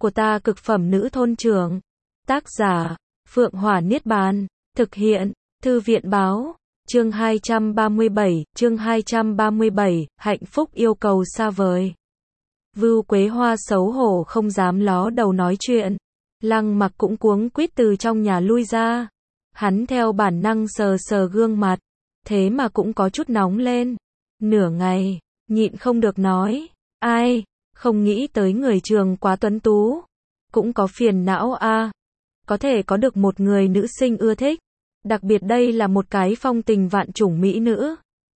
của ta cực phẩm nữ thôn trưởng. Tác giả, Phượng Hỏa Niết Bàn. Thực hiện, Thư viện báo. Chương 237, hạnh phúc yêu cầu xa vời. Vưu Quế Hoa xấu hổ không dám ló đầu nói chuyện. Lăng Mặc cũng cuống quýt từ trong nhà lui ra. Hắn theo bản năng sờ sờ gương mặt, thế mà cũng có chút nóng lên. Nửa ngày, nhịn không được nói, ai, không nghĩ tới người trường quá tuấn tú, cũng có phiền não a. Có thể có được một người nữ sinh ưa thích, đặc biệt đây là một cái phong tình vạn chủng mỹ nữ.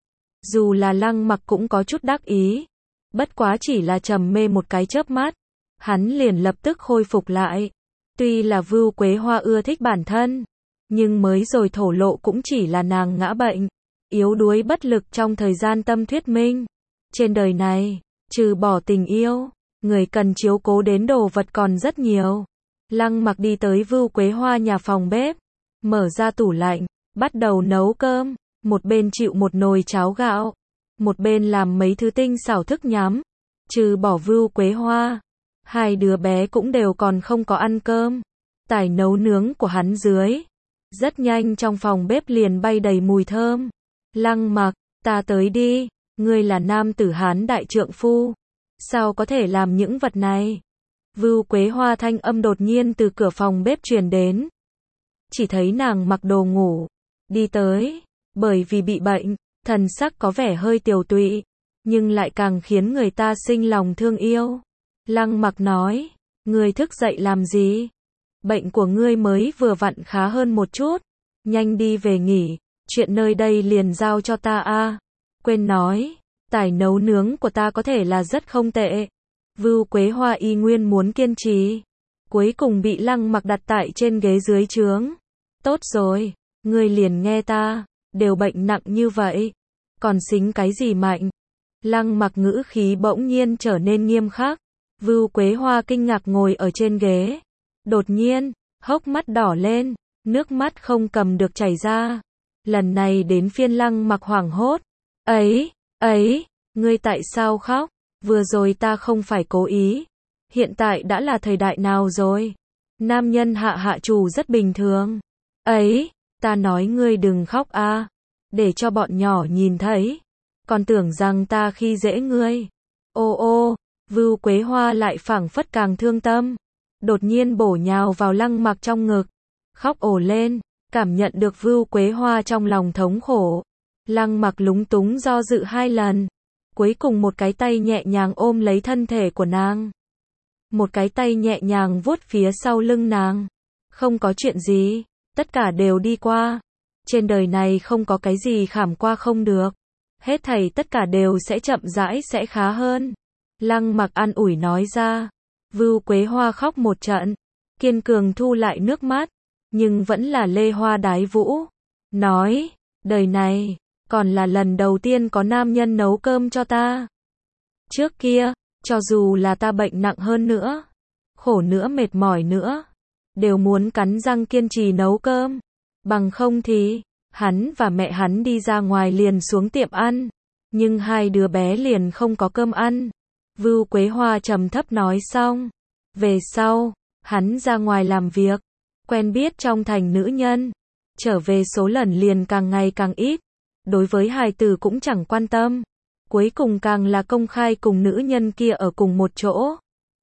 Dù là Lăng Mặc cũng có chút đắc ý, bất quá chỉ là trầm mê một cái chớp mắt, hắn liền lập tức khôi phục lại. Tuy là Vưu Quế Hoa ưa thích bản thân, nhưng mới rồi thổ lộ cũng chỉ là nàng ngã bệnh, yếu đuối bất lực trong thời gian tâm thuyết minh. Trên đời này, trừ bỏ tình yêu, người cần chiếu cố đến đồ vật còn rất nhiều. Lăng Mặc đi tới Vưu Quế Hoa nhà phòng bếp, mở ra tủ lạnh, bắt đầu nấu cơm, một bên chịu một nồi cháo gạo, một bên làm mấy thứ tinh xảo thức nhắm. Trừ bỏ Vưu Quế Hoa, hai đứa bé cũng đều còn không có ăn cơm. Tài nấu nướng của hắn dưới, rất nhanh trong phòng bếp liền bay đầy mùi thơm. Lăng Mặc, ta tới đi, ngươi là nam tử Hán đại trượng phu, sao có thể làm những vật này? Vưu Quế Hoa thanh âm đột nhiên từ cửa phòng bếp truyền đến. Chỉ thấy nàng mặc đồ ngủ, đi tới, bởi vì bị bệnh, thần sắc có vẻ hơi tiều tụy, nhưng lại càng khiến người ta sinh lòng thương yêu. Lăng Mặc nói, ngươi thức dậy làm gì? Bệnh của ngươi mới vừa vặn khá hơn một chút, nhanh đi về nghỉ, chuyện nơi đây liền giao cho ta a. Quên nói, tài nấu nướng của ta có thể là rất không tệ. Vưu Quế Hoa y nguyên muốn kiên trì, cuối cùng bị Lăng Mặc đặt tại trên ghế dưới trướng. Tốt rồi, ngươi liền nghe ta, đều bệnh nặng như vậy, còn xính cái gì mạnh? Lăng Mặc ngữ khí bỗng nhiên trở nên nghiêm khắc. Vưu Quế Hoa kinh ngạc ngồi ở trên ghế, đột nhiên, hốc mắt đỏ lên, nước mắt không cầm được chảy ra. Lần này đến phiên Lăng Mặc hoảng hốt. Ấy, ngươi tại sao khóc? Vừa rồi ta không phải cố ý. Hiện tại đã là thời đại nào rồi? Nam nhân hạ trù rất bình thường. Ấy, ta nói ngươi đừng khóc a, để cho bọn nhỏ nhìn thấy. Còn tưởng rằng ta khi dễ ngươi. Ô, Vưu Quế Hoa lại phảng phất càng thương tâm. Đột nhiên bổ nhào vào Lăng Mặc trong ngực, khóc ồ lên, cảm nhận được Vưu Quế Hoa trong lòng thống khổ. Lăng Mặc lúng túng do dự hai lần, cuối cùng một cái tay nhẹ nhàng ôm lấy thân thể của nàng, một cái tay nhẹ nhàng vuốt phía sau lưng nàng. Không có chuyện gì, tất cả đều đi qua. Trên đời này không có cái gì khảm qua không được. Hết thảy tất cả đều sẽ chậm rãi sẽ khá hơn. Lăng Mặc an ủi nói ra. Vưu Quế Hoa khóc một trận, kiên cường thu lại nước mắt, nhưng vẫn là lê hoa đái vũ. Nói, đời này, còn là lần đầu tiên có nam nhân nấu cơm cho ta. Trước kia, cho dù là ta bệnh nặng hơn nữa, khổ nữa mệt mỏi nữa, đều muốn cắn răng kiên trì nấu cơm. Bằng không thì, hắn và mẹ hắn đi ra ngoài liền xuống tiệm ăn, nhưng hai đứa bé liền không có cơm ăn. Vưu Quế Hoa trầm thấp nói xong. Về sau, hắn ra ngoài làm việc, quen biết trong thành nữ nhân, trở về số lần liền càng ngày càng ít. Đối với hài tử cũng chẳng quan tâm. Cuối cùng càng là công khai cùng nữ nhân kia ở cùng một chỗ.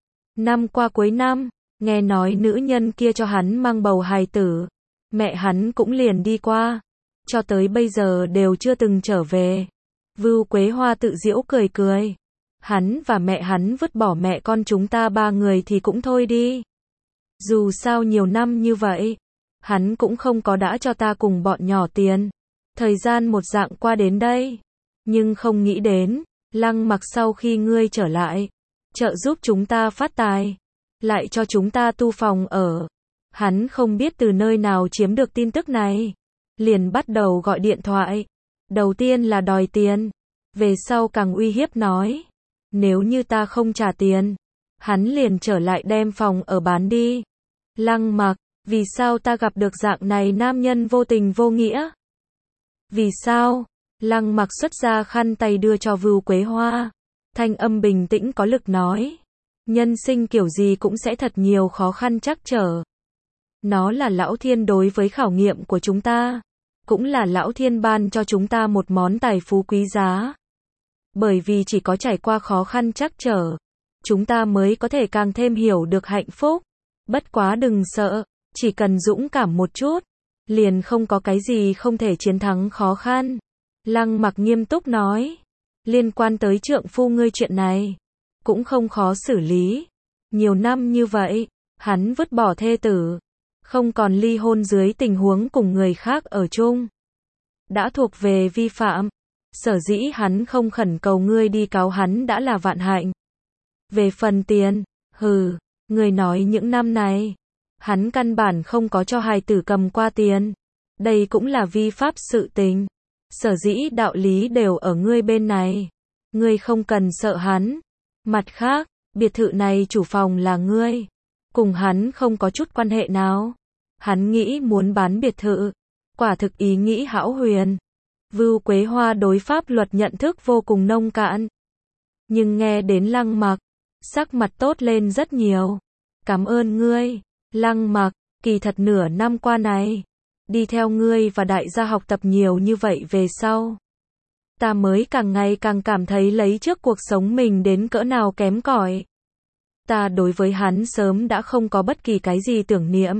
Năm qua cuối năm, nghe nói nữ nhân kia cho hắn mang bầu hài tử, mẹ hắn cũng liền đi qua, cho tới bây giờ đều chưa từng trở về. Vưu Quế Hoa tự giễu cười cười. Hắn và mẹ hắn vứt bỏ mẹ con chúng ta ba người thì cũng thôi đi. Dù sao nhiều năm như vậy, hắn cũng không có đã cho ta cùng bọn nhỏ tiền. Thời gian một dạng qua đến đây, nhưng không nghĩ đến, Lăng Mặc sau khi ngươi trở lại, trợ giúp chúng ta phát tài, lại cho chúng ta tu phòng ở. Hắn không biết từ nơi nào chiếm được tin tức này, liền bắt đầu gọi điện thoại. Đầu tiên là đòi tiền, về sau càng uy hiếp nói, nếu như ta không trả tiền, hắn liền trở lại đem phòng ở bán đi. Lăng Mặc, vì sao ta gặp được dạng này nam nhân vô tình vô nghĩa? Vì sao? Lăng Mặc xuất ra khăn tay đưa cho Vưu Quế Hoa, thanh âm bình tĩnh có lực nói. Nhân sinh kiểu gì cũng sẽ thật nhiều khó khăn trắc trở. Nó là Lão Thiên đối với khảo nghiệm của chúng ta. Cũng là Lão Thiên ban cho chúng ta một món tài phú quý giá. Bởi vì chỉ có trải qua khó khăn trắc trở, chúng ta mới có thể càng thêm hiểu được hạnh phúc. Bất quá đừng sợ, chỉ cần dũng cảm một chút, liền không có cái gì không thể chiến thắng khó khăn. Lăng Mặc nghiêm túc nói, liên quan tới trượng phu ngươi chuyện này, cũng không khó xử lý. Nhiều năm như vậy, hắn vứt bỏ thê tử, không còn ly hôn dưới tình huống cùng người khác ở chung. Đã thuộc về vi phạm. Sở dĩ hắn không khẩn cầu ngươi đi cáo hắn đã là vạn hạnh. Về phần tiền, người nói những năm này, hắn căn bản không có cho hài tử cầm qua tiền. Đây cũng là vi pháp sự tình. Sở dĩ đạo lý đều ở ngươi bên này. Ngươi không cần sợ hắn. Mặt khác, biệt thự này chủ phòng là ngươi. Cùng hắn không có chút quan hệ nào. Hắn nghĩ muốn bán biệt thự. Quả thực ý nghĩ hão huyền. Vưu Quế Hoa đối pháp luật nhận thức vô cùng nông cạn. Nhưng nghe đến Lăng Mặc, sắc mặt tốt lên rất nhiều. Cảm ơn ngươi, Lăng Mặc, kỳ thật nửa năm qua này, đi theo ngươi và đại gia học tập nhiều như vậy về sau. Ta mới càng ngày càng cảm thấy lấy trước cuộc sống mình đến cỡ nào kém cỏi. Ta đối với hắn sớm đã không có bất kỳ cái gì tưởng niệm.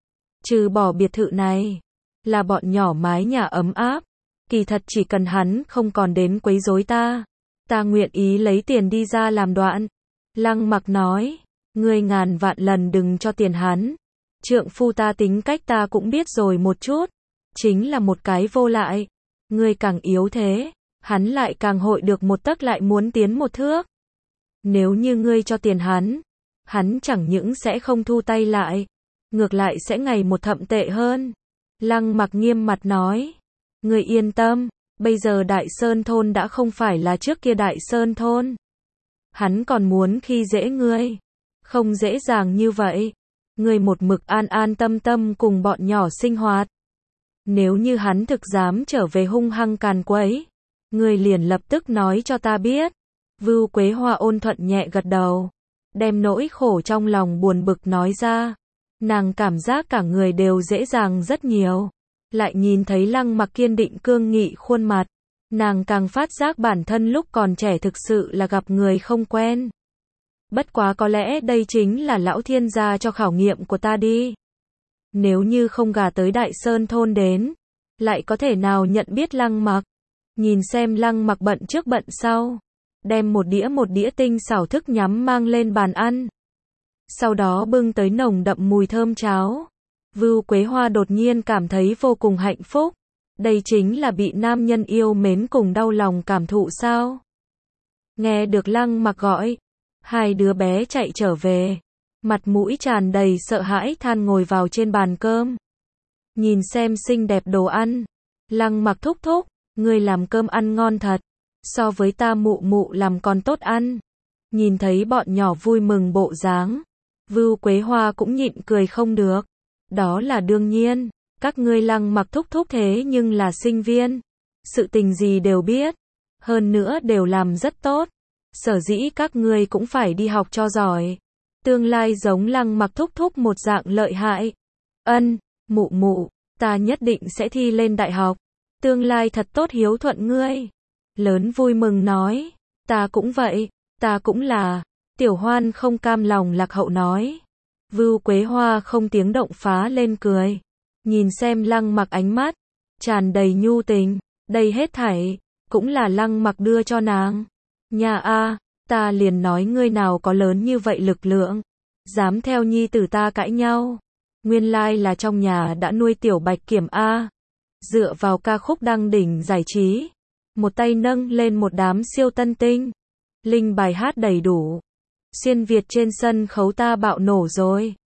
Trừ bỏ biệt thự này, là bọn nhỏ mái nhà ấm áp. Kỳ thật chỉ cần hắn không còn đến quấy rối ta nguyện ý lấy tiền đi ra làm đoạn. Lăng Mặc nói, ngươi ngàn vạn lần đừng cho tiền hắn. Trượng phu ta tính cách ta cũng biết rồi một chút, chính là một cái vô lại. Ngươi càng yếu thế, hắn lại càng hội được một tấc lại muốn tiến một thước. Nếu như ngươi cho tiền hắn chẳng những sẽ không thu tay lại, ngược lại sẽ ngày một thậm tệ hơn. Lăng Mặc nghiêm mặt nói, ngươi yên tâm, bây giờ Đại Sơn thôn đã không phải là trước kia Đại Sơn thôn. Hắn còn muốn khi dễ ngươi, không dễ dàng như vậy. Ngươi một mực an an tâm tâm cùng bọn nhỏ sinh hoạt. Nếu như hắn thực dám trở về hung hăng càn quấy, ngươi liền lập tức nói cho ta biết. Vưu Quế Hoa ôn thuận nhẹ gật đầu, đem nỗi khổ trong lòng buồn bực nói ra. Nàng cảm giác cả người đều dễ dàng rất nhiều. Lại nhìn thấy Lăng Mặc kiên định cương nghị khuôn mặt, nàng càng phát giác bản thân lúc còn trẻ thực sự là gặp người không quen. Bất quá có lẽ đây chính là Lão Thiên gia cho khảo nghiệm của ta đi. Nếu như không gả tới Đại Sơn thôn đến, lại có thể nào nhận biết Lăng Mặc. Nhìn xem Lăng Mặc bận trước bận sau, đem một đĩa tinh xảo thức nhắm mang lên bàn ăn. Sau đó bưng tới nồng đậm mùi thơm cháo. Vưu Quế Hoa đột nhiên cảm thấy vô cùng hạnh phúc. Đây chính là bị nam nhân yêu mến cùng đau lòng cảm thụ sao? Nghe được Lăng Mặc gọi, hai đứa bé chạy trở về, mặt mũi tràn đầy sợ hãi than ngồi vào trên bàn cơm. Nhìn xem xinh đẹp đồ ăn, Lăng Mặc thúc thúc, ngươi làm cơm ăn ngon thật, so với ta mụ mụ làm còn tốt ăn. Nhìn thấy bọn nhỏ vui mừng bộ dáng, Vưu Quế Hoa cũng nhịn cười không được. Đó là đương nhiên, các ngươi Lăng Mặc thúc thúc thế nhưng là sinh viên, sự tình gì đều biết, hơn nữa đều làm rất tốt. Sở dĩ các ngươi cũng phải đi học cho giỏi, tương lai giống Lăng Mặc thúc thúc một dạng lợi hại. Ân, mụ mụ, ta nhất định sẽ thi lên đại học, tương lai thật tốt hiếu thuận ngươi. Lớn vui mừng nói, ta cũng vậy, ta cũng là. Tiểu Hoan không cam lòng lạc hậu nói. Vưu Quế Hoa không tiếng động phá lên cười, nhìn xem Lăng Mặc ánh mắt tràn đầy nhu tình, đây hết thảy cũng là Lăng Mặc đưa cho nàng. Nhà a, ta liền nói ngươi nào có lớn như vậy lực lượng, dám theo nhi tử ta cãi nhau. Nguyên lai là trong nhà đã nuôi tiểu Bạch Kiểm a. Dựa vào ca khúc đăng đỉnh giải trí, một tay nâng lên một đám siêu tân tinh, linh bài hát đầy đủ. Xuyên Việt trên sân khấu ta bạo nổ rồi.